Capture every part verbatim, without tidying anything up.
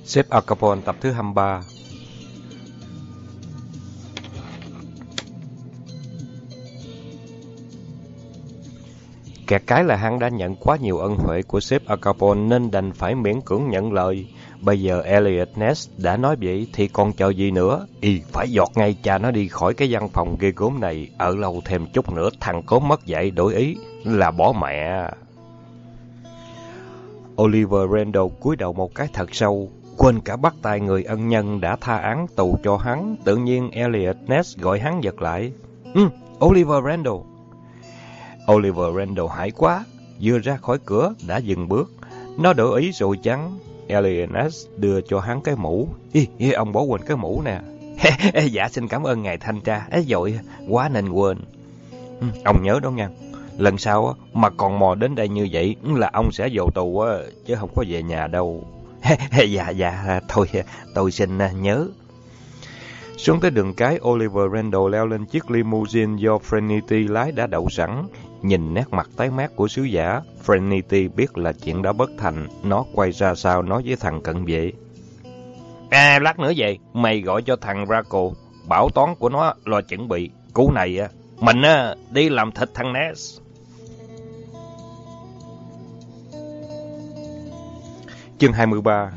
Sếp Al Capone tập thứ hai mươi ba. Kẹt cái là hắn đã nhận quá nhiều ân huệ của sếp Al Capone nên đành phải miễn cưỡng nhận lời. Bây giờ Eliot Ness đã nói vậy thì còn chờ gì nữa? Y phải giọt ngay cha nó đi khỏi cái văn phòng ghê gớm này. Ở lâu thêm chút nữa thằng cố mất dạy đổi ý là bỏ mẹ. Oliver Randall cúi đầu một cái thật sâu, quên cả bắt tay người ân nhân đã tha án tù cho hắn. Tự nhiên Eliot Ness gọi hắn giật lại. Ừ, Oliver Randall. Oliver Randall hãi quá, vừa ra khỏi cửa đã dừng bước. Nó đổi ý rồi chăng? Eliot Ness đưa cho hắn cái mũ. Ý, ý, ông bỏ quên cái mũ nè. Dạ xin cảm ơn ngài thanh tra. Ê dội, quá nên quên. Ừ, ông nhớ đó nha. Lần sau mà còn mò đến đây như vậy là ông sẽ vào tù chứ không có về nhà đâu. Dạ dạ thôi tôi xin nhớ. Xuống tới đường cái, Oliver Randall leo lên chiếc limousine do Frenity lái đã đậu sẵn. Nhìn nét mặt tái mét của sứ giả, Frenity biết là chuyện đã bất thành. Nó quay ra sau nói với thằng cận vệ. À, lát nữa về, mày gọi cho thằng Draco, bảo toán của nó lo chuẩn bị. Cú này mình đi làm thịt thằng Ness. Chương hai mươi ba.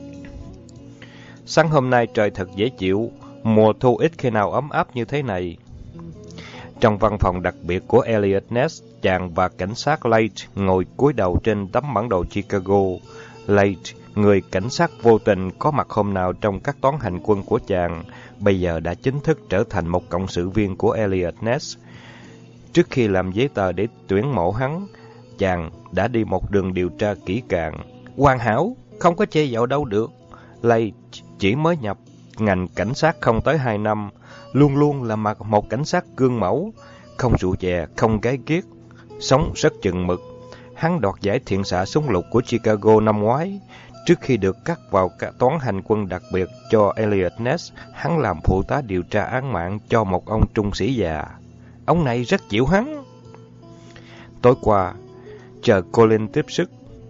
Sáng hôm nay trời thật dễ chịu, mùa thu ít khi nào ấm áp như thế này. Trong văn phòng đặc biệt của Eliot Ness, chàng và cảnh sát Lake ngồi cúi đầu trên tấm bản đồ Chicago. Lake, người cảnh sát vô tình có mặt hôm nào trong các toán hành quân của chàng, bây giờ đã chính thức trở thành một cộng sự viên của Eliot Ness. Trước khi làm giấy tờ để tuyển mộ hắn, chàng đã đi một đường điều tra kỹ càng. Hoàn hảo, không có chê vào đâu được. Lake chỉ mới nhập ngành cảnh sát không tới hai năm, luôn luôn là một cảnh sát gương mẫu, không rượu chè, không gái kiết, sống rất chừng mực. Hắn đoạt giải thiện xạ súng lục của Chicago năm ngoái. Trước khi được cắt vào toán hành quân đặc biệt cho Eliot Ness, hắn làm phụ tá điều tra án mạng cho một ông trung sĩ già. Ông này rất chịu hắn. Tối qua, chờ Colin tiếp sức,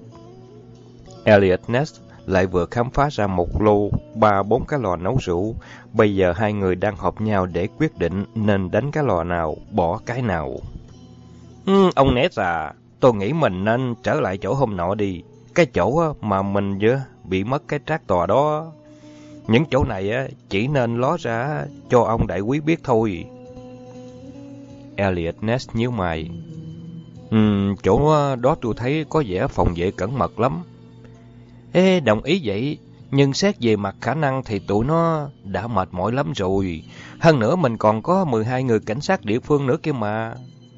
Eliot Ness lại vừa khám phá ra một lô ba bốn cái lò nấu rượu. Bây giờ hai người đang họp nhau để quyết định nên đánh cái lò nào, bỏ cái nào. Ừ, ông Ness à, tôi nghĩ mình nên trở lại chỗ hôm nọ đi. Cái chỗ mà mình vừa bị mất cái trác tòa đó. Những chỗ này chỉ nên ló ra cho ông đại quý biết thôi. Eliot Ness nhíu mày. Ừ, chỗ đó tôi thấy có vẻ phòng vệ cẩn mật lắm. Ê, đồng ý vậy, nhưng xét về mặt khả năng thì tụi nó đã mệt mỏi lắm rồi. Hơn nữa mình còn có mười hai người cảnh sát địa phương nữa kia mà.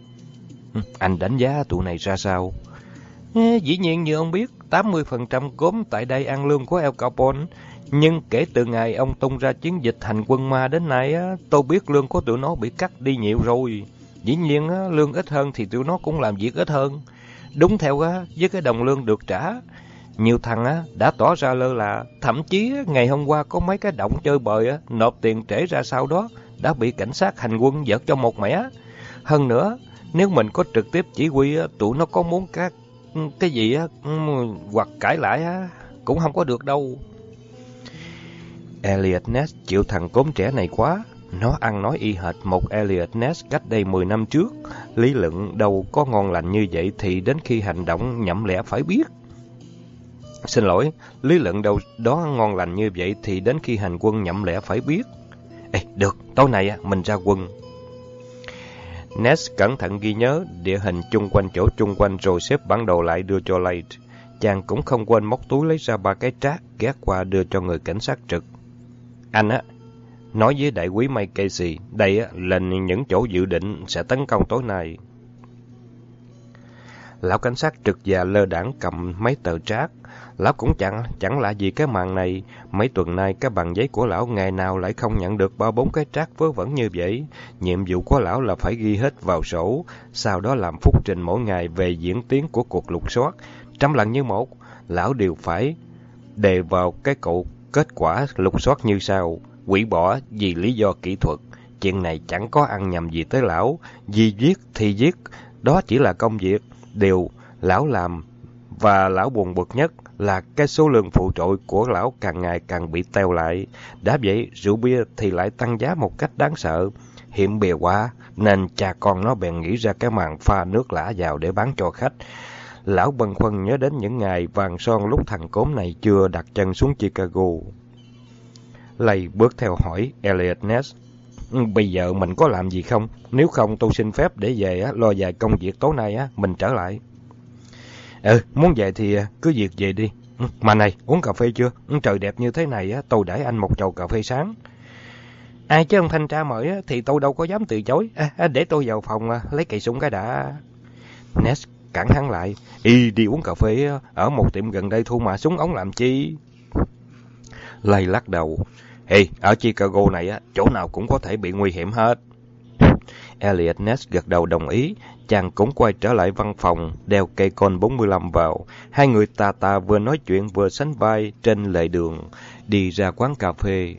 Anh đánh giá tụi này ra sao? Ê, dĩ nhiên như ông biết, tám mươi phần trăm cốm tại đây ăn lương của Al Capone. Nhưng kể từ ngày ông tung ra chiến dịch hành quân ma đến nay, tôi biết lương của tụi nó bị cắt đi nhiều rồi. Dĩ nhiên lương ít hơn thì tụi nó cũng làm việc ít hơn. Đúng theo với cái đồng lương được trả. Nhiều thằng á đã tỏ ra lơ là, thậm chí ngày hôm qua có mấy cái động chơi bời á, nộp tiền trễ ra sau đó đã bị cảnh sát hành quân giật cho một mẻ. Hơn nữa, nếu mình có trực tiếp chỉ huy á, tụi nó có muốn các cái gì á hoặc cãi lại á cũng không có được đâu. Eliot Ness chịu thằng cốm trẻ này quá. Nó ăn nói y hệt một Eliot Ness cách đây mười năm trước. Lý luận đâu có ngon lành như vậy thì đến khi hành động nhậm lẽ phải biết. Xin lỗi, lý luận đâu đó ngon lành như vậy thì đến khi hành quân nhậm lẽ phải biết. Ê, được, tối nay mình ra quân. Ness cẩn thận ghi nhớ địa hình chung quanh chỗ chung quanh rồi xếp bản đồ lại đưa cho Lake. Chàng cũng không quên móc túi lấy ra ba cái trác ghé qua đưa cho người cảnh sát trực. Anh á, nói với đại quý Mike Casey, đây á là những chỗ dự định sẽ tấn công tối nay. Lão cảnh sát trực già lơ đãng cầm mấy tờ trác. Lão cũng chẳng chẳng lạ gì cái màn này. Mấy tuần nay cái bằng giấy của lão ngày nào lại không nhận được ba bốn cái trác vớ vẩn như vậy. Nhiệm vụ của lão là phải ghi hết vào sổ, sau đó làm phúc trình mỗi ngày về diễn tiến của cuộc lục soát. Trăm lần như một, lão đều phải đề vào cái cột kết quả lục soát như sau: hủy bỏ vì lý do kỹ thuật. Chuyện này chẳng có ăn nhầm gì tới lão. Vì viết thì viết, đó chỉ là công việc. Điều lão làm và lão buồn bực nhất là cái số lượng phụ trội của lão càng ngày càng bị teo lại. Đã vậy, rượu bia thì lại tăng giá một cách đáng sợ. Hiểm bìa quá, nên cha con nó bèn nghĩ ra cái màn pha nước lã vào để bán cho khách. Lão bâng khuâng nhớ đến những ngày vàng son lúc thằng cốm này chưa đặt chân xuống Chicago. Lay bước theo hỏi Elliot Ness. Bây giờ mình có làm gì không? Nếu không tôi xin phép để về á, lo vài công việc tối nay á, mình trở lại. Ừ, muốn về thì cứ việc về đi. Mà này, uống cà phê chưa? Trời đẹp như thế này á, tôi đãi anh một chầu cà phê sáng. Ai chứ ông thanh tra mời á, thì tôi đâu có dám từ chối. À, để tôi vào phòng à, lấy cây súng cái đã. Ness cản hắn lại. Y đi uống cà phê ở một tiệm gần đây thu mà súng ống làm chi? Lay lắc đầu. Ê, ở Chicago này á, chỗ nào cũng có thể bị nguy hiểm hết. Elliot Ness gật đầu đồng ý. Chàng cũng quay trở lại văn phòng, đeo cây con bốn mươi lăm vào. Hai người tà tà vừa nói chuyện vừa sánh vai trên lề đường, đi ra quán cà phê.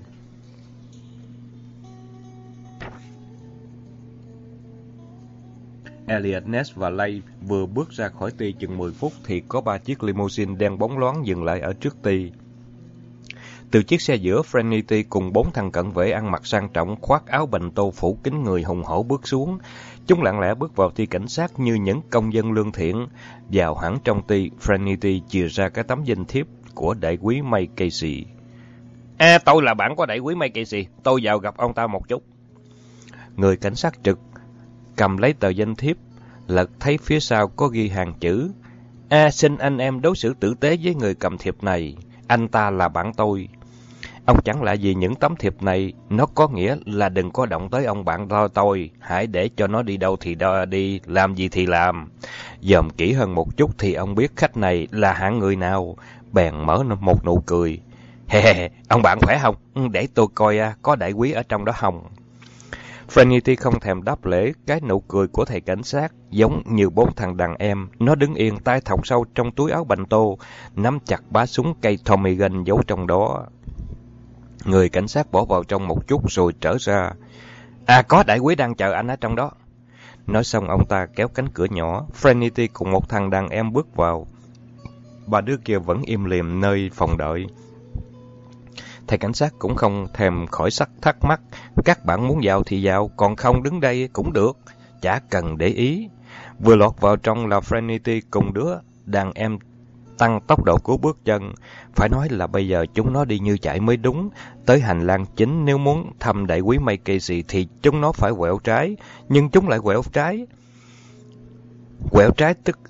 Elliot Ness và Lay vừa bước ra khỏi ty chừng mười phút thì có ba chiếc limousine đen bóng loáng dừng lại ở trước ty. Từ chiếc xe giữa, Frenity cùng bốn thằng cận vệ ăn mặc sang trọng, khoác áo bành tô phủ kín người hùng hổ bước xuống. Chúng lặng lẽ bước vào ty cảnh sát như những công dân lương thiện. Vào hẳn trong ty, Frenity chìa ra cái tấm danh thiếp của đại úy May Casey. À, tôi là bạn của đại úy May Casey, tôi vào gặp ông ta một chút. Người cảnh sát trực cầm lấy tờ danh thiếp, lật thấy phía sau có ghi hàng chữ. À, xin anh em đối xử tử tế với người cầm thiệp này, anh ta là bạn tôi. Ông chẳng lạ gì những tấm thiệp này, nó có nghĩa là đừng có động tới ông bạn tôi, tôi. Hãy để cho nó đi đâu thì đi, làm gì thì làm. Dòm kỹ hơn một chút thì ông biết khách này là hạng người nào, bèn mở một nụ cười. Hè hè, ông bạn khỏe không? Để tôi coi có đại úy ở trong đó không? Frenity không thèm đáp lễ, cái nụ cười của thầy cảnh sát giống như bốn thằng đàn em. Nó đứng yên, tay thòng sâu trong túi áo bành tô, nắm chặt bá súng cây Tommy gun giấu trong đó. Người cảnh sát bỏ vào trong một chút rồi trở ra. À, có đại úy đang chờ anh ở trong đó. Nói xong ông ta kéo cánh cửa nhỏ, Frenity cùng một thằng đàn em bước vào. Ba đứa kia vẫn im lìm nơi phòng đợi. Thầy cảnh sát cũng không thèm khỏi sắc thắc mắc. Các bạn muốn vào thì vào, còn không đứng đây cũng được. Chả cần để ý. Vừa lọt vào trong là Frenity cùng đứa đàn em tăng tốc độ của bước chân. Phải nói là bây giờ chúng nó đi như chạy mới đúng. Tới hành lang chính, nếu muốn thăm đại úy May Casey thì chúng nó phải quẹo trái. Nhưng chúng lại quẹo trái. Quẹo trái tức...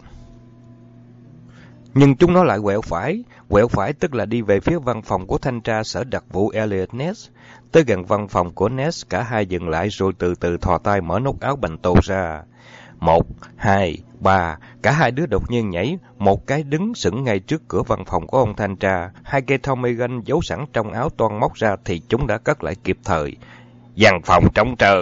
Nhưng chúng nó lại quẹo phải. Quẹo phải tức là đi về phía văn phòng của thanh tra sở đặc vụ Elliot Ness. Tới gần văn phòng của Ness, cả hai dừng lại rồi từ từ thò tay mở nút áo bành tô ra. Một, hai, ba, cả hai đứa đột nhiên nhảy, một cái đứng sững ngay trước cửa văn phòng của ông thanh tra. Hai cây Tommy gun giấu sẵn trong áo toan móc ra thì chúng đã cất lại kịp thời. Văn phòng trống trơn.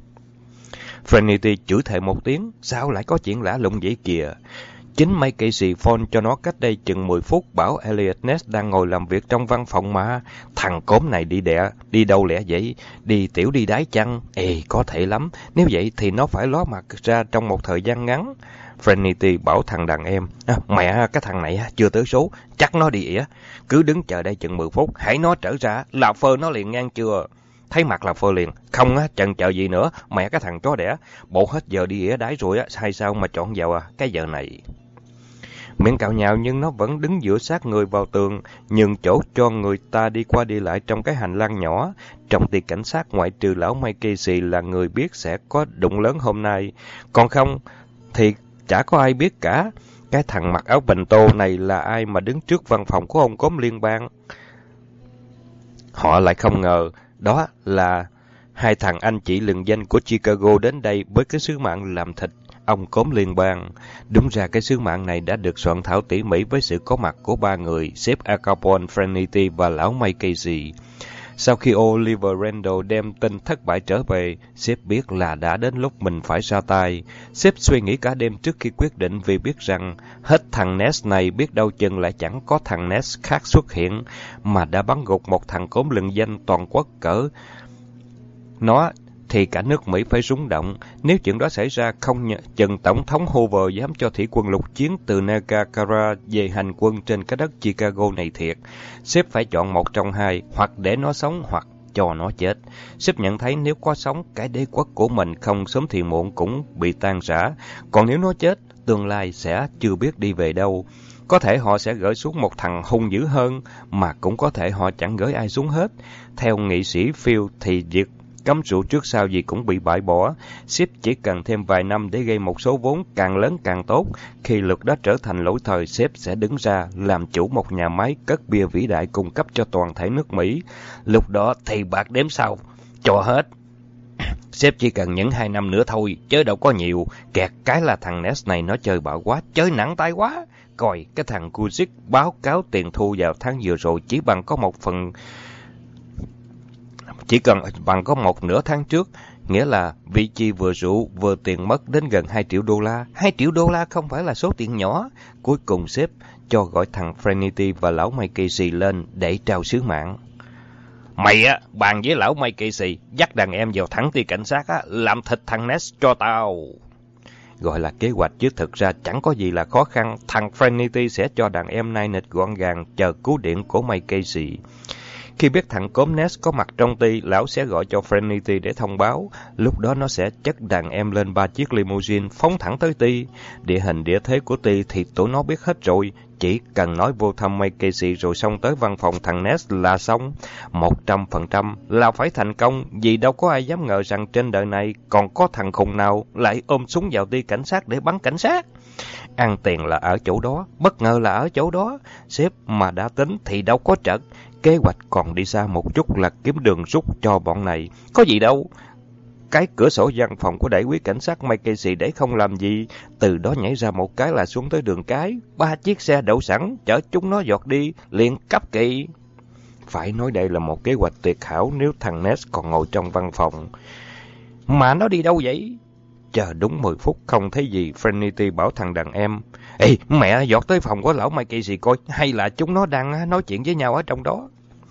Frenity chửi thề một tiếng, sao lại có chuyện lạ lùng vậy kìa. Chính May Casey phone cho nó cách đây chừng mười phút bảo Elliot Ness đang ngồi làm việc trong văn phòng mà. Thằng cốm này đi đẻ, đi đâu lẽ vậy? Đi tiểu đi đái chăng? Ê, có thể lắm. Nếu vậy thì nó phải ló mặt ra trong một thời gian ngắn. Frenity bảo thằng đàn em, à, mẹ, cái thằng này chưa tới số, chắc nó đi ỉa. Cứ đứng chờ đây chừng mười phút, hãy nó trở ra, là phơ nó liền ngang chưa? Thấy mặt là phơ liền, không á, chần chờ gì nữa, mẹ cái thằng chó đẻ, bộ hết giờ đi ỉa đái rồi á, hay sao mà chọn vào à, cái giờ này. Miệng cạo nhạo nhưng nó vẫn đứng giữa sát người vào tường, nhường chỗ cho người ta đi qua đi lại trong cái hành lang nhỏ. Trong ty cảnh sát ngoại trừ lão May Casey là người biết sẽ có đụng lớn hôm nay, còn không thì chả có ai biết cả. Cái thằng mặc áo bành tô này là ai mà đứng trước văn phòng của ông cốm liên bang? Họ lại không ngờ đó là hai thằng anh chị lừng danh của Chicago đến đây với cái sứ mạng làm thịt ông cốm liên bang. Đúng ra cái sứ mạng này đã được soạn thảo tỉ mỉ với sự có mặt của ba người, sếp Al Capone, Frenity và lão May Casey. Sau khi Oliver Randall đem tin thất bại trở về, sếp biết là đã đến lúc mình phải ra tay. Sếp suy nghĩ cả đêm trước khi quyết định vì biết rằng hết thằng Ness này biết đâu chừng lại chẳng có thằng Ness khác xuất hiện, mà đã bắn gục một thằng cốm lừng danh toàn quốc cỡ. Nó thì cả nước Mỹ phải rúng động. Nếu chuyện đó xảy ra, không chừng Tổng thống Hoover dám cho thủy quân lục chiến từ Niagara về hành quân trên cái đất Chicago này thiệt. Sếp phải chọn một trong hai, hoặc để nó sống hoặc cho nó chết. Sếp nhận thấy nếu có sống, cái đế quốc của mình không sớm thì muộn cũng bị tan rã. Còn nếu nó chết, tương lai sẽ chưa biết đi về đâu. Có thể họ sẽ gửi xuống một thằng hung dữ hơn, mà cũng có thể họ chẳng gửi ai xuống hết. Theo nghị sĩ Phil thì việc cấm rượu trước sau gì cũng bị bãi bỏ. Sếp chỉ cần thêm vài năm để gây một số vốn càng lớn càng tốt. Khi luật đó trở thành lỗi thời, sếp sẽ đứng ra làm chủ một nhà máy cất bia vĩ đại cung cấp cho toàn thể nước Mỹ. Lúc đó thì bạc đếm sau, cho hết. Sếp chỉ cần những hai năm nữa thôi, chứ đâu có nhiều. Kẹt cái là thằng Ness này nó chơi bạo quá, chơi nặng tay quá. Coi, cái thằng Kuzik báo cáo tiền thu vào tháng vừa rồi chỉ bằng có một phần... Chỉ cần bằng có một nửa tháng trước, nghĩa là vị chi vừa rượu vừa tiền mất đến gần hai triệu đô la. hai triệu đô la không phải là số tiền nhỏ. Cuối cùng sếp cho gọi thằng Frenity và lão Mike Casey lên để trao sứ mạng. Mày á, bàn với lão Mike Casey, dắt đàn em vào thẳng ty cảnh sát á, làm thịt thằng Ness cho tao. Gọi là kế hoạch chứ thực ra chẳng có gì là khó khăn. Thằng Frenity sẽ cho đàn em nai nịch gọn gàng chờ cú điện của Mike Casey. Khi biết thằng cốm Ness có mặt trong ty, lão sẽ gọi cho Frenity để thông báo. Lúc đó nó sẽ chất đàn em lên ba chiếc limousine phóng thẳng tới ty. Địa hình địa thế của ty thì tụi nó biết hết rồi. Chỉ cần nói vô thăm Mike Casey rồi xong tới văn phòng thằng Ness là xong. Một trăm phần trăm là phải thành công, vì đâu có ai dám ngờ rằng trên đời này còn có thằng khùng nào lại ôm súng vào ty cảnh sát để bắn cảnh sát. Ăn tiền là ở chỗ đó, bất ngờ là ở chỗ đó. Sếp mà đã tính thì đâu có trật. Kế hoạch còn đi xa một chút là kiếm đường rút cho bọn này. Có gì đâu. Cái cửa sổ văn phòng của đại úy cảnh sát Mike Casey để không làm gì. Từ đó nhảy ra một cái là xuống tới đường cái. Ba chiếc xe đậu sẵn, chở chúng nó giọt đi, liền cấp kỳ. Phải nói đây là một kế hoạch tuyệt hảo nếu thằng Ness còn ngồi trong văn phòng. Mà nó đi đâu vậy? Chờ đúng mười phút không thấy gì, Frenity bảo thằng đàn em. Ê, mẹ, giọt tới phòng của lão Mike Casey coi, hay là chúng nó đang nói chuyện với nhau ở trong đó.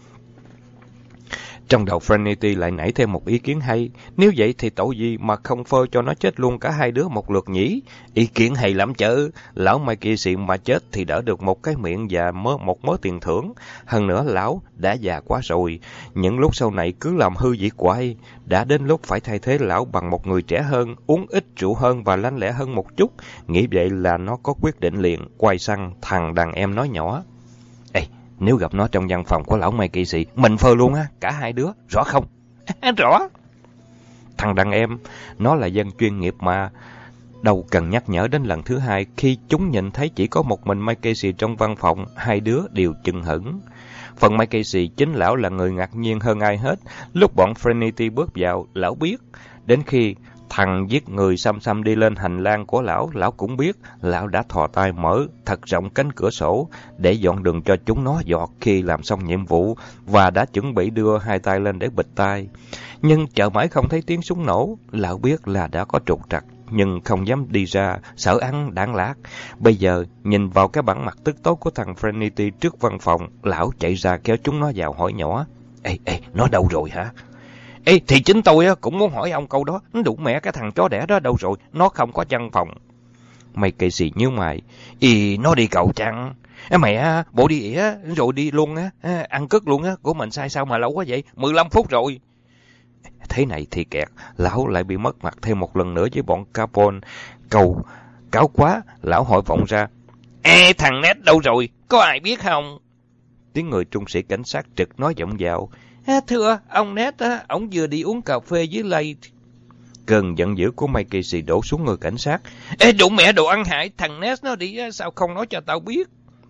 Trong đầu Frenity lại nảy thêm một ý kiến hay. Nếu vậy thì tội gì mà không phơi cho nó chết luôn cả hai đứa một lượt nhỉ? Ý kiến hay lắm chứ. Lão Mike Casey mà chết thì đỡ được một cái miệng và mớ, một mớ tiền thưởng. Hơn nữa lão đã già quá rồi. Những lúc sau này cứ làm hư việc quay. Đã đến lúc phải thay thế lão bằng một người trẻ hơn, uống ít rượu hơn và lanh lẹ hơn một chút. Nghĩ vậy là nó có quyết định liền. Quay sang thằng đàn em nói nhỏ. Ê, nếu gặp nó trong văn phòng của lão Mike Casey, mình phơ luôn á, cả hai đứa, rõ không? Rõ. Thằng đàn em, nó là dân chuyên nghiệp mà. Đâu cần nhắc nhở đến lần thứ hai. Khi chúng nhìn thấy chỉ có một mình Mike Casey trong văn phòng, hai đứa đều chừng hững. Phần Mike Casey chính lão là người ngạc nhiên hơn ai hết. Lúc bọn Frenity bước vào, lão biết. Đến khi thằng giết người xăm xăm đi lên hành lang của lão, lão cũng biết. Lão đã thò tay mở thật rộng cánh cửa sổ để dọn đường cho chúng nó giọt khi làm xong nhiệm vụ, và đã chuẩn bị đưa hai tay lên để bịt tai. Nhưng chờ mãi không thấy tiếng súng nổ, lão biết là đã có trục trặc, nhưng không dám đi ra, sợ ăn đạn lạc. Bây giờ, nhìn vào cái bản mặt tức tối của thằng Frenity trước văn phòng, lão chạy ra kéo chúng nó vào hỏi nhỏ. Ê, ê, nó đâu rồi hả? Ê, thì chính tôi cũng muốn hỏi ông câu đó. Đủ mẹ cái thằng chó đẻ đó đâu rồi? Nó không có văn phòng. Mike Casey nhíu mày. Ý, nó đi cầu chăng? À, mẹ, bộ đi ỉa, rồi đi luôn á. À, ăn cất luôn á. Của mình sai sao mà lâu quá vậy? mười lăm phút rồi. Thế này thì kẹt. Lão lại bị mất mặt thêm một lần nữa với bọn Capone. Cầu, cáo quá. Lão hỏi vọng ra. Ê, thằng Ned đâu rồi? Có ai biết không? Tiếng người trung sĩ cảnh sát trực nói vọng vào. À, thưa, ông Ned á, ông vừa đi uống cà phê với Lay. Cơn giận dữ của Mike Casey đổ xuống người cảnh sát. Ê, đồ mẹ đồ ăn hại, thằng Ned nó đi, sao không nói cho tao biết?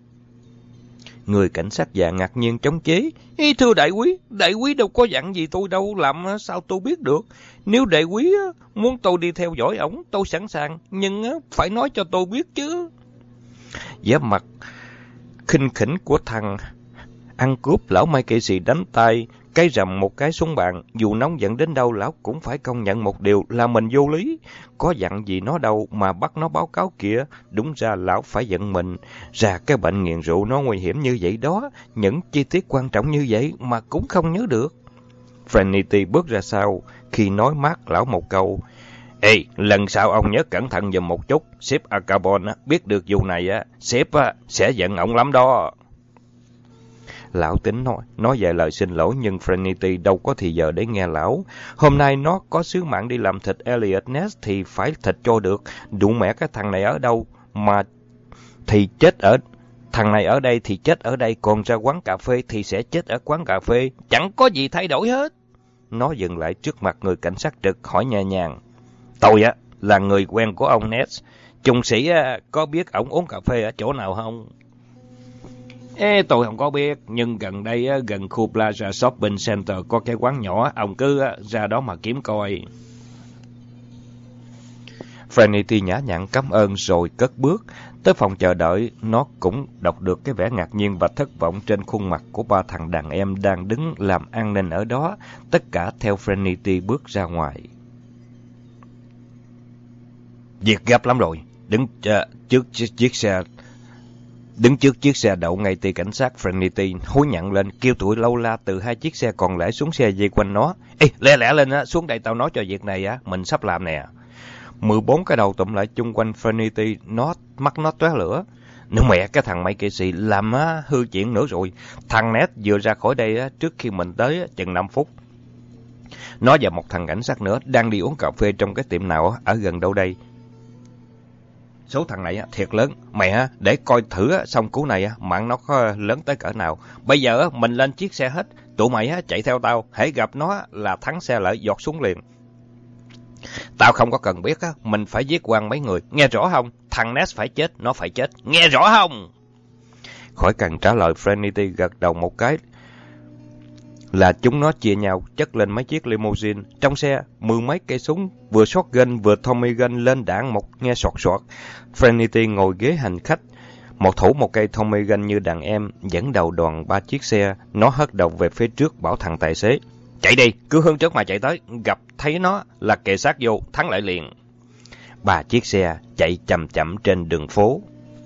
Người cảnh sát già ngạc nhiên chống chế. Ê, thưa đại quý, đại quý đâu có dặn gì tôi đâu, làm sao tôi biết được? Nếu đại quý muốn tôi đi theo dõi ổng, tôi sẵn sàng, nhưng phải nói cho tôi biết chứ. Vẻ mặt khinh khỉnh của thằng ăn cướp, lão Mike Casey đánh tay cái rầm một cái xuống bàn. Dù nóng giận đến đâu, lão cũng phải công nhận một điều là mình vô lý. Có dặn gì nó đâu mà bắt nó báo cáo kìa. Đúng ra lão phải giận mình. Ra cái bệnh nghiện rượu nó nguy hiểm như vậy đó. Những chi tiết quan trọng như vậy mà cũng không nhớ được. Frenity bước ra sau, khi nói mát lão một câu. Ê, lần sau ông nhớ cẩn thận giùm một chút, sếp Acabon biết được vụ này á, sếp sẽ giận ổng lắm đó. Lão tính nói, nói vài lời xin lỗi nhưng Frenity đâu có thì giờ để nghe lão. Hôm nay nó có sứ mạng đi làm thịt Elliot Ness thì phải thịt cho được. Đủ mẹ cái thằng này ở đâu mà thì chết ở... Thằng này ở đây thì chết ở đây, còn ra quán cà phê thì sẽ chết ở quán cà phê. Chẳng có gì thay đổi hết. Nó dừng lại trước mặt người cảnh sát trực hỏi nhẹ nhàng. Tôi á là người quen của ông Ness. Trung sĩ á, có biết ổng uống cà phê ở chỗ nào không? Ê, tôi không có biết, nhưng gần đây á, gần khu Plaza Shopping Center có cái quán nhỏ, ông cứ á, ra đó mà kiếm coi. Frenity nhã nhặn cảm ơn rồi cất bước. Tới phòng chờ đợi, nó cũng đọc được cái vẻ ngạc nhiên và thất vọng trên khuôn mặt của ba thằng đàn em đang đứng làm an ninh ở đó. Tất cả theo Frenity bước ra ngoài. Việc gấp lắm rồi, đứng uh, trước chiếc xe... Đứng trước chiếc xe đậu ngay ty cảnh sát, Frenity hối nhận lên, kêu tụi lâu la từ hai chiếc xe còn lại xuống xe dây quanh nó. Ê, lẹ lẹ lên á, xuống đây tao nói cho việc này á, mình sắp làm nè. mười bốn cái đầu tụm lại chung quanh Frenity, nó mắt nó tóe lửa. Nữa mẹ, cái thằng Mike Casey làm á, hư chuyện nữa rồi. Thằng Ness vừa ra khỏi đây á, trước khi mình tới á, chừng năm phút. Nó và một thằng cảnh sát nữa đang đi uống cà phê trong cái tiệm nào á, ở gần đâu đây. Số thằng này thiệt lớn, mẹ để coi thử xong cú này mạng nó có lớn tới cỡ nào. Bây giờ mình lên chiếc xe hết, tụi mày chạy theo tao, hễ gặp nó là thắng xe lại giọt xuống liền. Tao không có cần biết, mình phải giết quang mấy người, nghe rõ không? Thằng Ness phải chết, nó phải chết, nghe rõ không? Khỏi cần trả lời, Frenity gật đầu một cái là chúng nó chia nhau chất lên mấy chiếc limousine. Trong xe, mười mấy cây súng, vừa shotgun vừa Tommy gun lên đạn một nghe sọt sọt. Frenity ngồi ghế hành khách, một thủ một cây Tommy gun như đàn em, dẫn đầu đoàn ba chiếc xe. Nó hất đầu về phía trước bảo thằng tài xế. Chạy đi, cứ hướng trước mà chạy tới, gặp thấy nó là kề sát vô, thắng lại liền. Ba chiếc xe chạy chậm chậm trên đường phố.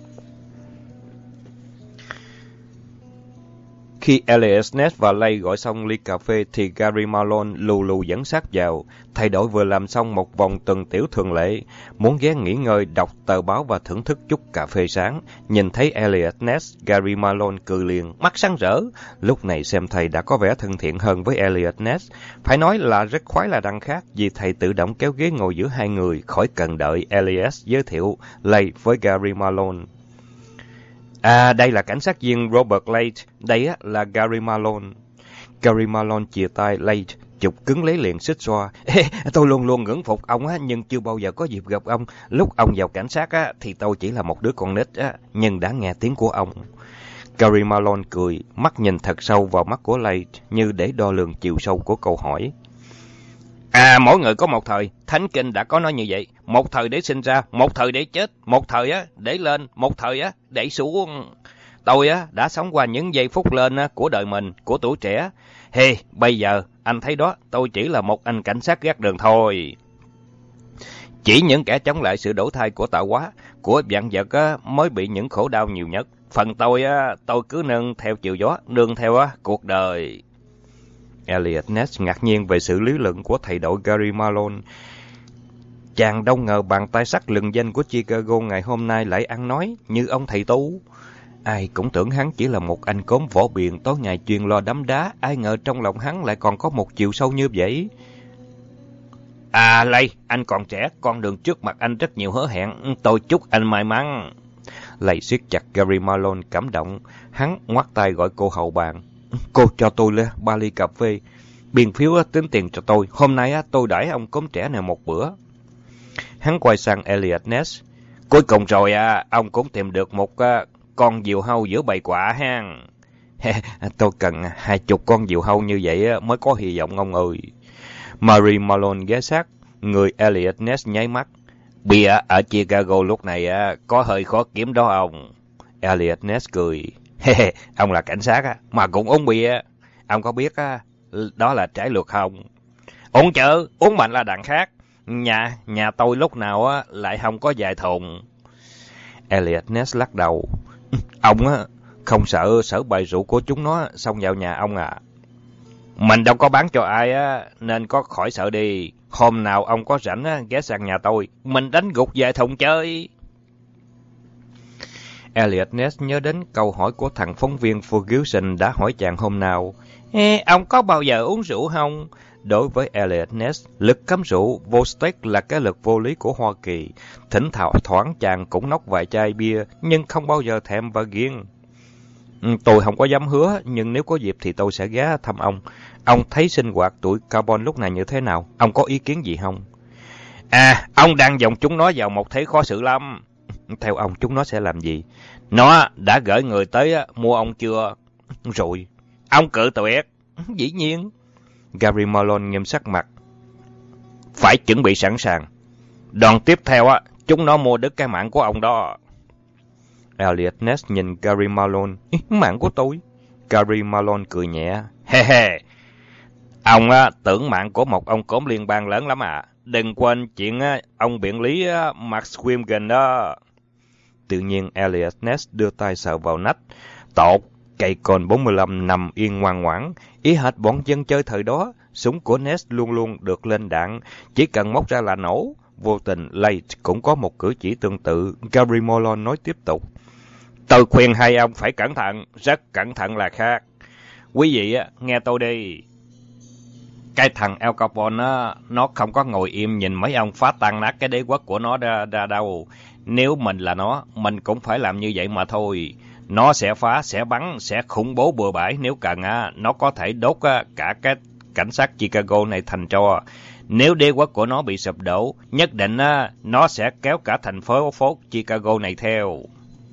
Khi Elliot Ness và Lay gọi xong ly cà phê thì Gary Malone lù lù dẫn sát vào. Thay đổi vừa làm xong một vòng tuần tiểu thường lệ, muốn ghé nghỉ ngơi, đọc tờ báo và thưởng thức chút cà phê sáng. Nhìn thấy Elliot Ness, Gary Malone cười liền, mắt sáng rỡ. Lúc này xem thầy đã có vẻ thân thiện hơn với Elliot Ness. Phải nói là rất khoái là đằng khác, vì thầy tự động kéo ghế ngồi giữa hai người, khỏi cần đợi Elliot giới thiệu Lay với Gary Malone. À, đây là cảnh sát viên Robert Late, đây á, là Gary Malone. Gary Malone chìa tay Late, chụp cứng lấy liền xích xoa. Ê, tôi luôn luôn ngưỡng phục ông á, nhưng chưa bao giờ có dịp gặp ông. Lúc ông vào cảnh sát á, thì tôi chỉ là một đứa con nít á, nhưng đã nghe tiếng của ông. Gary Malone cười, mắt nhìn thật sâu vào mắt của Late, như để đo lường chiều sâu của câu hỏi. À, mỗi người có một thời, Thánh Kinh đã có nói như vậy. Một thời để sinh ra, một thời để chết, một thời á để lên, một thời á để xuống. Tôi á đã sống qua những giây phút lên á, của đời mình, của tuổi trẻ. Hey, bây giờ, anh thấy đó, tôi chỉ là một anh cảnh sát gác đường thôi. Chỉ những kẻ chống lại sự đổi thay của tạo hóa, của vạn vật á, mới bị những khổ đau nhiều nhất. Phần tôi á, tôi cứ nương theo chiều gió, nương theo á, cuộc đời. Elliot Ness ngạc nhiên về sự lý luận của thầy đội Gary Malone. Chàng đâu ngờ bàn tay sắc lừng danh của Chicago ngày hôm nay lại ăn nói như ông thầy tú. Ai cũng tưởng hắn chỉ là một anh cốm võ biện tối ngày chuyên lo đấm đá, ai ngờ trong lòng hắn lại còn có một chiều sâu như vậy. À Lay, anh còn trẻ, con đường trước mặt anh rất nhiều hứa hẹn, tôi chúc anh may mắn. Lay siết chặt Gary Malone cảm động, hắn ngoắt tay gọi cô hầu bàn. Cô cho tôi lên ba ly cà phê, biên phiếu tính tiền cho tôi, hôm nay tôi đãi ông cốm trẻ này một bữa. Hắn quay sang Elliot Ness. Cuối cùng rồi à, ông cũng tìm được một uh, con diều hâu giữa bầy quạ ha. Tôi cần hai chục con diều hâu như vậy mới có hy vọng ông ơi. Mary Malone ghé sát người Elliot Ness nháy mắt. Bia ở Chicago lúc này uh, có hơi khó kiếm đó ông. Elliot Ness cười. Ông là cảnh sát á, mà cũng uống bia. Ông có biết á, đó là trái luật không? Uống chớ, uống mạnh là đằng khác. Nhà, nhà tôi lúc nào á lại không có vài thùng. Elliot Ness lắc đầu. Ông á không sợ sở bày rượu của chúng nó xông vào nhà ông à? Mình đâu có bán cho ai á, nên có khỏi sợ đi. Hôm nào ông có rảnh á, ghé sang nhà tôi, mình đánh gục vài thùng chơi. Elliot Ness nhớ đến câu hỏi của thằng phóng viên Ferguson đã hỏi chàng hôm nào. Ê, ông có bao giờ uống rượu không? Đối với Elliot Ness, lực cấm rượu vô steak là cái lực vô lý của Hoa Kỳ. Thỉnh thoảng thoảng chàng cũng nốc vài chai bia, nhưng không bao giờ thèm và ghiêng. Tôi không có dám hứa, nhưng nếu có dịp thì tôi sẽ ghé thăm ông. Ông thấy sinh hoạt tuổi carbon lúc này như thế nào? Ông có ý kiến gì không? À, ông đang dòng chúng nó vào một thế khó xử lắm. Theo ông, chúng nó sẽ làm gì? Nó đã gửi người tới mua ông chưa? Rồi, ông cự tuyệt. Dĩ nhiên. Gary Malone nghiêm sắc mặt. Phải chuẩn bị sẵn sàng. Đoạn tiếp theo, á, chúng nó mua đứt cái mạng của ông đó. Elliot Ness nhìn Gary Malone. Mạng của tôi? Gary Malone cười nhẹ. He he. Ông á, tưởng mạng của một ông cốm liên bang lớn lắm à. Đừng quên chuyện á, ông biện lý á, Max Wimgen đó. Tự nhiên Elliot Ness đưa tay sờ vào nách. Tột, cây cồn bốn mươi lăm nằm yên ngoan ngoãn. Ý hệt bọn dân chơi thời đó. Súng của Ness luôn luôn được lên đạn. Chỉ cần móc ra là nổ. Vô tình, Late cũng có một cử chỉ tương tự. Gary Malone nói tiếp tục. Tôi khuyên hai ông phải cẩn thận. Rất cẩn thận là khác. Quý vị á, nghe tôi đi. Cái thằng Al Capone á, nó không có ngồi im nhìn mấy ông phá tan nát cái đế quốc của nó ra, ra đâu. Nếu mình là nó, mình cũng phải làm như vậy mà thôi. Nó sẽ phá, sẽ bắn, sẽ khủng bố bừa bãi. Nếu cần á, nó có thể đốt á, cả cái cảnh sát Chicago này thành tro. Nếu đế quốc của nó bị sụp đổ, nhất định á, nó sẽ kéo cả thành phố phố Chicago này theo.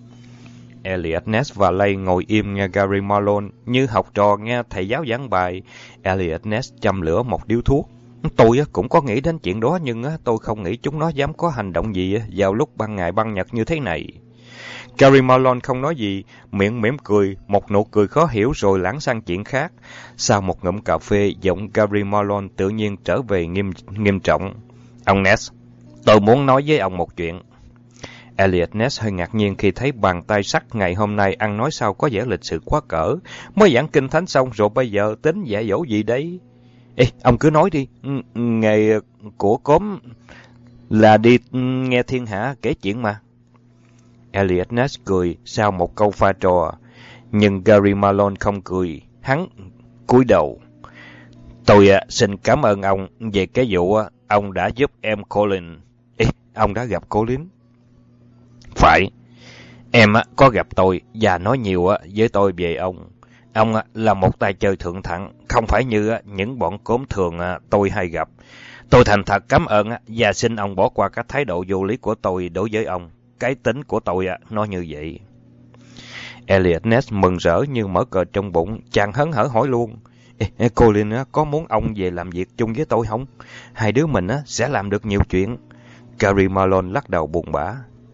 Elliot Ness và Lay ngồi im nghe Gary Malone như học trò nghe thầy giáo giảng bài. Elliot Ness châm lửa một điếu thuốc. Tôi cũng có nghĩ đến chuyện đó, nhưng tôi không nghĩ chúng nó dám có hành động gì vào lúc ban ngày ban nhật như thế này. Gary Malone không nói gì, miệng mỉm cười, một nụ cười khó hiểu rồi lảng sang chuyện khác. Sau một ngụm cà phê, giọng Gary Malone tự nhiên trở về nghiêm nghiêm trọng. Ông Ness, tôi muốn nói với ông một chuyện. Elliot Ness hơi ngạc nhiên khi thấy bàn tay sắt ngày hôm nay ăn nói sao có vẻ lịch sự quá cỡ. Mới giảng kinh thánh xong rồi bây giờ tính dạy dỗ gì đấy? Ê, ông cứ nói đi. Nghề của cốm là đi nghe thiên hạ kể chuyện mà. Elliot Ness cười sau một câu pha trò. Nhưng Gary Malone không cười. Hắn cúi đầu. Tôi à, xin cảm ơn ông về cái vụ à, ông đã giúp em Colin. Ê, ông đã gặp Colin? Phải, em có gặp tôi và nói nhiều với tôi về ông. Ông là một tay chơi thượng thặng, không phải như những bọn cốm thường tôi hay gặp. Tôi thành thật cảm ơn và xin ông bỏ qua cái thái độ vô lý của tôi đối với ông. Cái tính của tôi nó như vậy. Elliot Ness mừng rỡ như mở cờ trong bụng, chàng hớn hở hỏi luôn. Ê, Colin có muốn ông về làm việc chung với tôi không? Hai đứa mình sẽ làm được nhiều chuyện. Gary Malone lắc đầu buồn bã.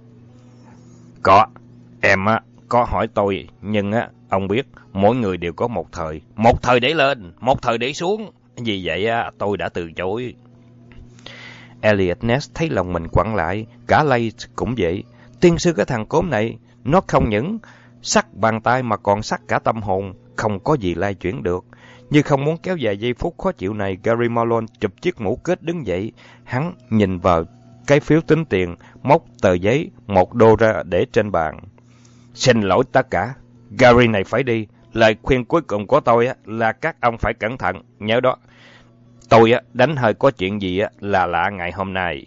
Có, em á, có hỏi tôi, nhưng á, ông biết, mỗi người đều có một thời. Một thời để lên, một thời để xuống. Vì vậy á, tôi đã từ chối. Elliot Ness thấy lòng mình quặn lại, cả Lay cũng vậy. Tiên sư cái thằng cốm này, nó không những sắc bàn tay mà còn sắc cả tâm hồn, không có gì lay chuyển được. Như không muốn kéo dài giây phút khó chịu này, Gary Malone chụp chiếc mũ kết đứng dậy. Hắn nhìn vào cái phiếu tính tiền, móc tờ giấy, một đô ra để trên bàn. Xin lỗi tất cả, Gary này phải đi. Lời khuyên cuối cùng của tôi là các ông phải cẩn thận, nhớ đó. Tôi đánh hơi có chuyện gì là lạ ngày hôm nay.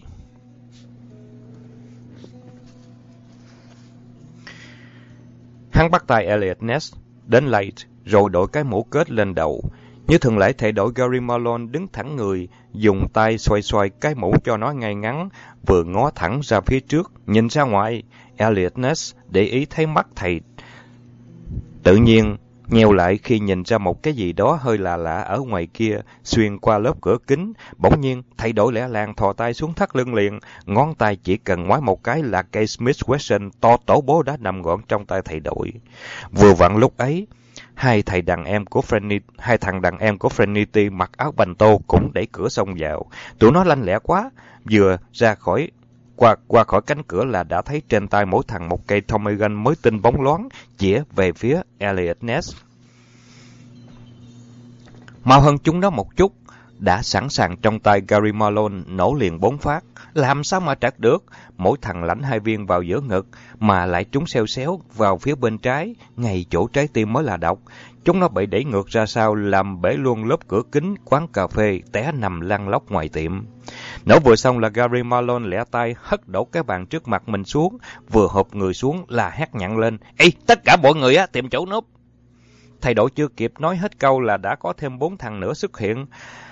Hắn bắt tay Elliot Ness đến Late, rồi đội cái mũ kết lên đầu. Như thường lệ thầy đội Gary Malone đứng thẳng người, dùng tay xoay xoay cái mũ cho nó ngay ngắn, vừa ngó thẳng ra phía trước, nhìn ra ngoài. Elliot Ness để ý thấy mắt thầy tự nhiên nheo lại khi nhìn ra một cái gì đó hơi lạ lạ ở ngoài kia, xuyên qua lớp cửa kính. Bỗng nhiên, thầy đội lẻ làng thò tay xuống thắt lưng liền, ngón tay chỉ cần ngoái một cái là cây Smith Wesson to tổ bố đã nằm gọn trong tay thầy đội. Vừa vặn lúc ấy, hai thầy đàn em của Frenny, hai thằng đàn em của Frenity mặc áo bành tô cũng đẩy cửa xông vào. Tụi nó lanh lẹ quá, vừa ra khỏi qua qua khỏi cánh cửa là đã thấy trên tay mỗi thằng một cây Tommy gun mới tinh bóng loáng chĩa về phía Elliot Ness. Mau hơn chúng nó một chút. Đã sẵn sàng trong tay Gary Malone nổ liền bốn phát. Làm sao mà trật được? Mỗi thằng lãnh hai viên vào giữa ngực, mà lại trúng xéo xéo vào phía bên trái, ngay chỗ trái tim mới là độc. Chúng nó bị đẩy ngược ra sau, làm bể luôn lớp cửa kính quán cà phê, té nằm lăn lóc ngoài tiệm. Nổ vừa xong là Gary Malone lẻ tay hất đổ cái bàn trước mặt mình xuống, vừa hụp người xuống là hét nhặn lên: "Ê, tất cả mọi người á, tìm chỗ núp!" Thay đổi chưa kịp nói hết câu là đã có thêm bốn thằng nữa xuất hiện.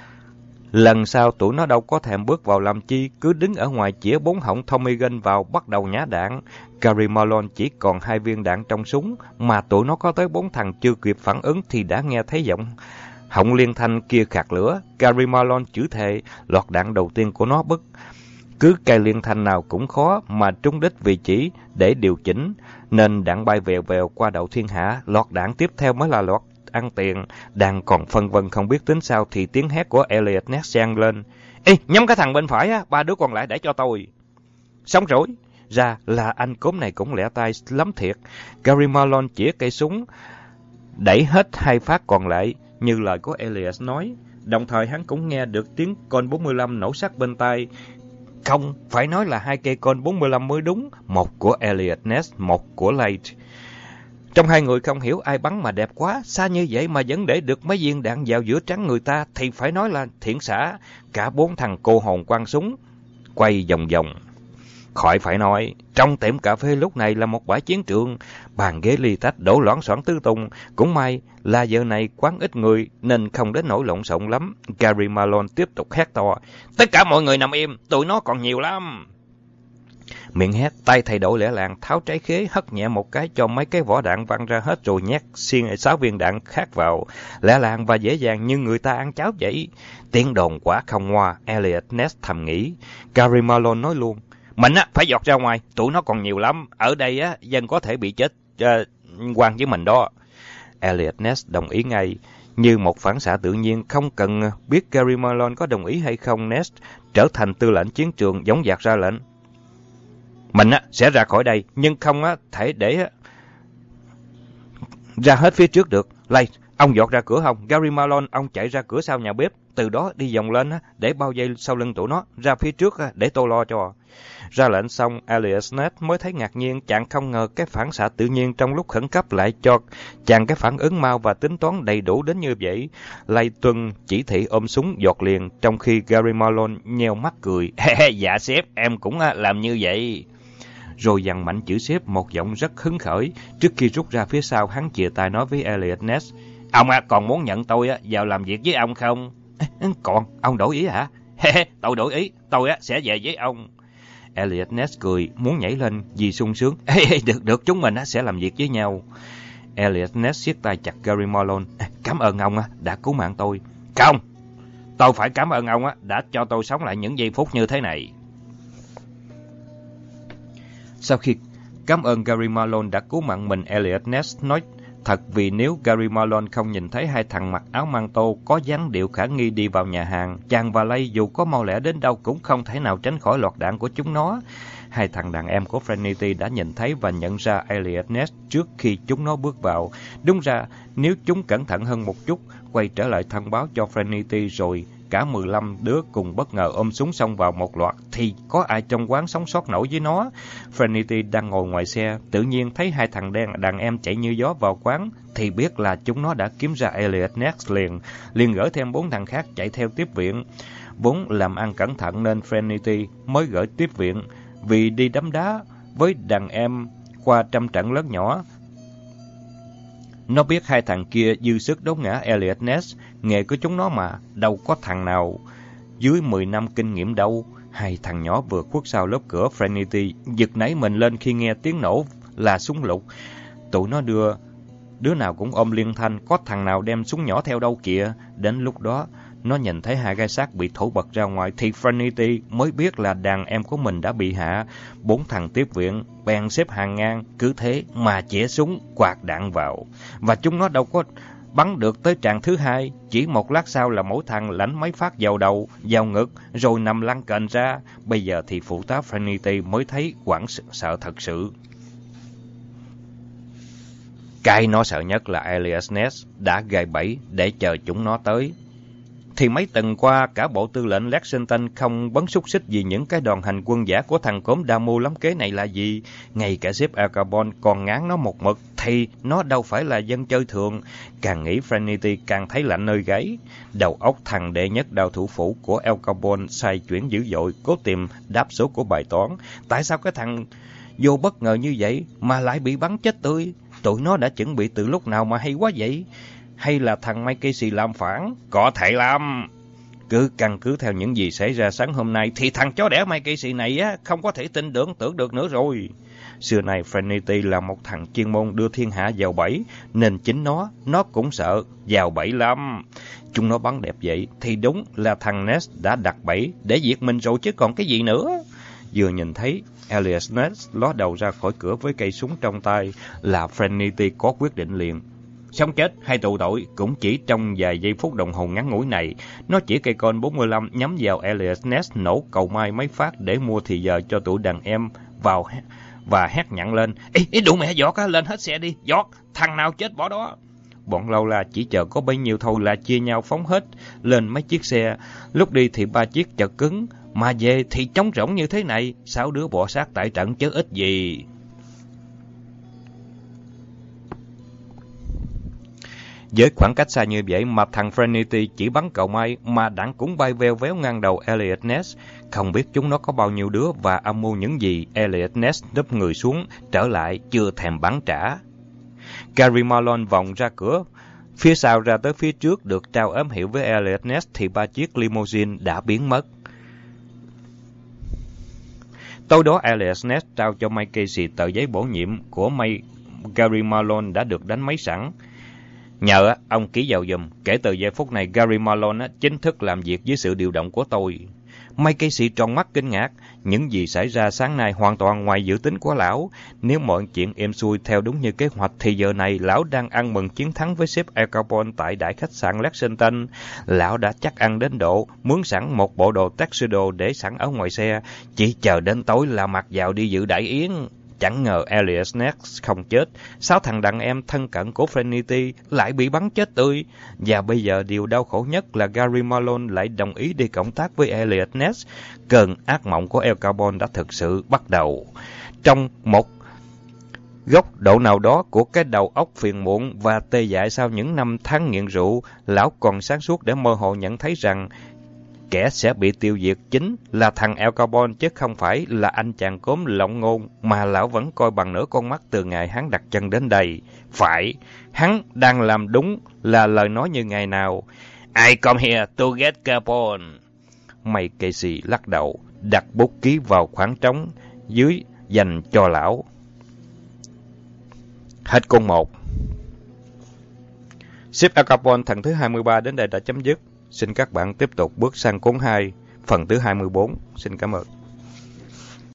Lần sau tụi nó đâu có thèm bước vào làm chi, cứ đứng ở ngoài chĩa bốn họng Tommy gun vào bắt đầu nhả đạn. Gary Malone chỉ còn hai viên đạn trong súng, mà tụi nó có tới bốn thằng chưa kịp phản ứng thì đã nghe thấy giọng họng liên thanh kia khạc lửa. Gary Malone chửi thề, loạt đạn đầu tiên của nó bứt. Cứ cây liên thanh nào cũng khó mà trúng đích vị trí để điều chỉnh, nên đạn bay vèo vèo qua đầu thiên hạ. Loạt đạn tiếp theo mới là loạt ăn tiền. Đang còn phân vân không biết tính sao thì tiếng hét của Elliot Ness vang lên: "Ê, nhắm cái thằng bên phải á, ba đứa còn lại để cho tôi." Xong rồi. Ra là anh cốm này cũng lẻ tay lắm thiệt. Gary Malone chĩa cây súng, đẩy hết hai phát còn lại, như lời của Elliot nói. Đồng thời hắn cũng nghe được tiếng Colt bốn mươi lăm nổ sát bên tai. Không, phải nói là hai cây Colt bốn mươi lăm mới đúng, một của Elliot Ness, một của Late. Trong hai người không hiểu ai bắn mà đẹp quá, xa như vậy mà vẫn để được mấy viên đạn vào giữa trán người ta thì phải nói là thiện xả. Cả bốn thằng cô hồn quăng súng, quay vòng vòng. Khỏi phải nói, trong tiệm cà phê lúc này là một bãi chiến trường, bàn ghế ly tách đổ loãng xoảng tứ tung. Cũng may là giờ này quán ít người nên không đến nỗi lộn xộn lắm. Gary Malone tiếp tục hét to: "Tất cả mọi người nằm im, tụi nó còn nhiều lắm." Miệng hét, tay thay đổi lẻ làng, tháo trái khế hất nhẹ một cái cho mấy cái vỏ đạn văng ra hết, rồi nhét xiên sáu viên đạn khác vào, lẻ làng và dễ dàng như người ta ăn cháo vậy. Tiếng đồn quả không ngoa, Elliot Ness thầm nghĩ. Gary Malone nói luôn: "Mình á phải giọt ra ngoài, tụi nó còn nhiều lắm, ở đây á dân có thể bị chết uh, quan với mình đó." Elliot Ness đồng ý ngay. Như một phản xạ tự nhiên, không cần biết Gary Malone có đồng ý hay không, Ness trở thành tư lệnh chiến trường, dõng dạc ra lệnh: "Mình á sẽ ra khỏi đây, nhưng không á thể để á, ra hết phía trước được. Lay, ông dọt ra cửa hông, Gary Malone ông chạy ra cửa sau nhà bếp, từ đó đi vòng lên á để bao vây sau lưng tụi nó, ra phía trước á để tôi lo cho." Ra lệnh xong, Elliot Ness mới thấy ngạc nhiên, chàng không ngờ cái phản xạ tự nhiên trong lúc khẩn cấp lại cho chàng cái phản ứng mau và tính toán đầy đủ đến như vậy. Lay tuân chỉ thị ôm súng giọt liền, trong khi Gary Malone nheo mắt cười: "Dạ sếp, em cũng làm như vậy." Rồi dằn mạnh chữ sếp một giọng rất hứng khởi. Trước khi rút ra phía sau, hắn chìa tay nói với Elliot Ness: "Ông còn muốn nhận tôi vào làm việc với ông không?" "Còn, ông đổi ý hả?" "Tôi đổi ý, tôi sẽ về với ông." Elliot Ness cười, muốn nhảy lên vì sung sướng. Được, được, chúng mình sẽ làm việc với nhau." Elliot Ness siết tay chặt Gary Malone: "Cảm ơn ông đã cứu mạng tôi." "Không, tôi phải cảm ơn ông đã cho tôi sống lại những giây phút như thế này." Sau khi cảm ơn Gary Malone đã cứu mạng mình, Elliot Ness nói thật, vì nếu Gary Malone không nhìn thấy hai thằng mặc áo măng tô có dáng điệu khả nghi đi vào nhà hàng, chàng và Lay dù có mau lẹ đến đâu cũng không thể nào tránh khỏi loạt đạn của chúng nó. Hai thằng đàn em của Trinity đã nhìn thấy và nhận ra Elliot Ness trước khi chúng nó bước vào. Đúng ra, nếu chúng cẩn thận hơn một chút, quay trở lại thông báo cho Trinity rồi cả mười lăm đứa cùng bất ngờ ôm súng xông vào một loạt, thì có ai trong quán sống sót nổi với nó. Trinity đang ngồi ngoài xe, tự nhiên thấy hai thằng đen đàn em chạy như gió vào quán, thì biết là chúng nó đã kiếm ra Elliot Ness liền, liền gửi thêm bốn thằng khác chạy theo tiếp viện. Vốn làm ăn cẩn thận nên Trinity mới gửi tiếp viện, vì đi đấm đá với đàn em qua trăm trận lớn nhỏ. Nó biết hai thằng kia dư sức đốn ngã Elliot Ness, nghề của chúng nó mà, đâu có thằng nào dưới mười năm kinh nghiệm đâu. Hai thằng nhỏ vừa khuất sau lớp cửa, Trinity giật nảy mình lên khi nghe tiếng nổ là súng lục. Tụi nó đưa đứa nào cũng ôm liên thanh, có thằng nào đem súng nhỏ theo đâu kìa. Đến lúc đó, nó nhìn thấy hai gai xác bị thổi bật ra ngoài, thì Trinity mới biết là đàn em của mình đã bị hạ. Bốn thằng tiếp viện bèn xếp hàng ngang, cứ thế mà chĩa súng quạt đạn vào. Và chúng nó đâu có bắn được tới tràng thứ hai. Chỉ một lát sau là mỗi thằng lãnh mấy phát vào đầu, vào ngực, rồi nằm lăn kềnh ra. Bây giờ thì phụ tá Trinity mới thấy hoảng sợ thật sự. Cái nó sợ nhất là Elliot Ness đã gài bẫy để chờ chúng nó tới. thì mấy tuần qua cả bộ tư lệnh Lexington không bấn xúc xích vì những cái đòn hành quân giả của thằng cốm đa mưu lắm kế này là gì. Ngay cả sếp Al Capone còn ngán nó một mực, thì nó đâu phải là dân chơi thường. Càng nghĩ Frenity càng thấy lạnh nơi gáy. Đầu óc thằng đệ nhất đao thủ phủ của Al Capone xoay chuyển dữ dội, cố tìm đáp số của bài toán. Tại sao cái thằng vô bất ngờ như vậy mà lại bị bắn chết tươi? Tụi nó đã chuẩn bị từ lúc nào mà hay quá vậy? Hay là thằng Mike Casey làm phản? Có thể lắm. Cứ căn cứ theo những gì xảy ra sáng hôm nay thì thằng chó đẻ Mike Casey này á không có thể tin tưởng tưởng được nữa rồi. Xưa nay Frenity là một thằng chuyên môn đưa thiên hạ vào bẫy, nên chính nó, nó cũng sợ vào bẫy lắm. Chúng nó bắn đẹp vậy thì đúng là thằng Ness đã đặt bẫy để diệt mình rồi chứ còn cái gì nữa. Vừa nhìn thấy Elliot Ness ló đầu ra khỏi cửa với cây súng trong tay là Frenity có quyết định liền. Sống chết hay tù tội cũng chỉ trong vài giây phút đồng hồ ngắn ngủi này. Nó chỉ cây con bốn mươi lăm nhắm vào Elliot Ness nổ cầu mai mấy phát để mua thì giờ cho tụi đàn em vào và hét nhặn lên. Ê, ê đủ mẹ giọt á, lên hết xe đi, giọt, thằng nào chết bỏ đó. Bọn lâu la chỉ chờ có bấy nhiêu thôi là chia nhau phóng hết lên mấy chiếc xe. Lúc đi thì ba chiếc chật cứng, mà về thì trống rỗng như thế này, sáu đứa bỏ xác tại trận chứ ít gì. Với khoảng cách xa như vậy mà thằng Frenity chỉ bắn cầu may mà đạn cũng bay veo véo ngang đầu Elliot Ness. Không biết chúng nó có bao nhiêu đứa và âm mưu những gì. Elliot Ness đúp người xuống, trở lại chưa thèm bắn trả. Gary Malone vòng ra cửa, phía sau ra tới phía trước được trao ám hiệu với Elliot Ness thì ba chiếc limousine đã biến mất. Tối đó Elliot Ness trao cho Mike Casey tờ giấy bổ nhiệm của Mike. Gary Malone đã được đánh máy sẵn. Nhờ ông ký vào giùm, kể từ giây phút này Gary Malone chính thức làm việc dưới sự điều động của tôi. Mike Casey tròn mắt kinh ngạc, những gì xảy ra sáng nay hoàn toàn ngoài dự tính của lão. Nếu mọi chuyện êm xuôi theo đúng như kế hoạch thì giờ này lão đang ăn mừng chiến thắng với sếp Al Capone tại đại khách sạn Lexington. Lão đã chắc ăn đến độ mướn sẵn một bộ đồ tuxedo để sẵn ở ngoài xe, chỉ chờ đến tối là mặc vào đi dự đại yến. Chẳng ngờ Elliot Ness không chết, sáu thằng đàn em thân cận của Frenity lại bị bắn chết tươi. Và bây giờ điều đau khổ nhất là Gary Malone lại đồng ý đi cộng tác với Elliot Ness. Cơn ác mộng của Al Capone đã thực sự bắt đầu. Trong một góc độ nào đó của cái đầu óc phiền muộn và tê dại sau những năm tháng nghiện rượu, lão còn sáng suốt để mơ hồ nhận thấy rằng kẻ sẽ bị tiêu diệt chính là thằng Al Capone chứ không phải là anh chàng cốm lộng ngôn mà lão vẫn coi bằng nửa con mắt từ ngày hắn đặt chân đến đây. Phải, hắn đang làm đúng là lời nói như ngày nào. I come here to get Capone. Mike Casey lắc đầu, đặt bút ký vào khoảng trống dưới dành cho lão. Hết câu một. Sếp Al Capone phần thứ hai mươi ba đến đây đã chấm dứt. Xin các bạn tiếp tục bước sang cuốn hai, phần thứ hai mươi bốn. Xin cảm ơn.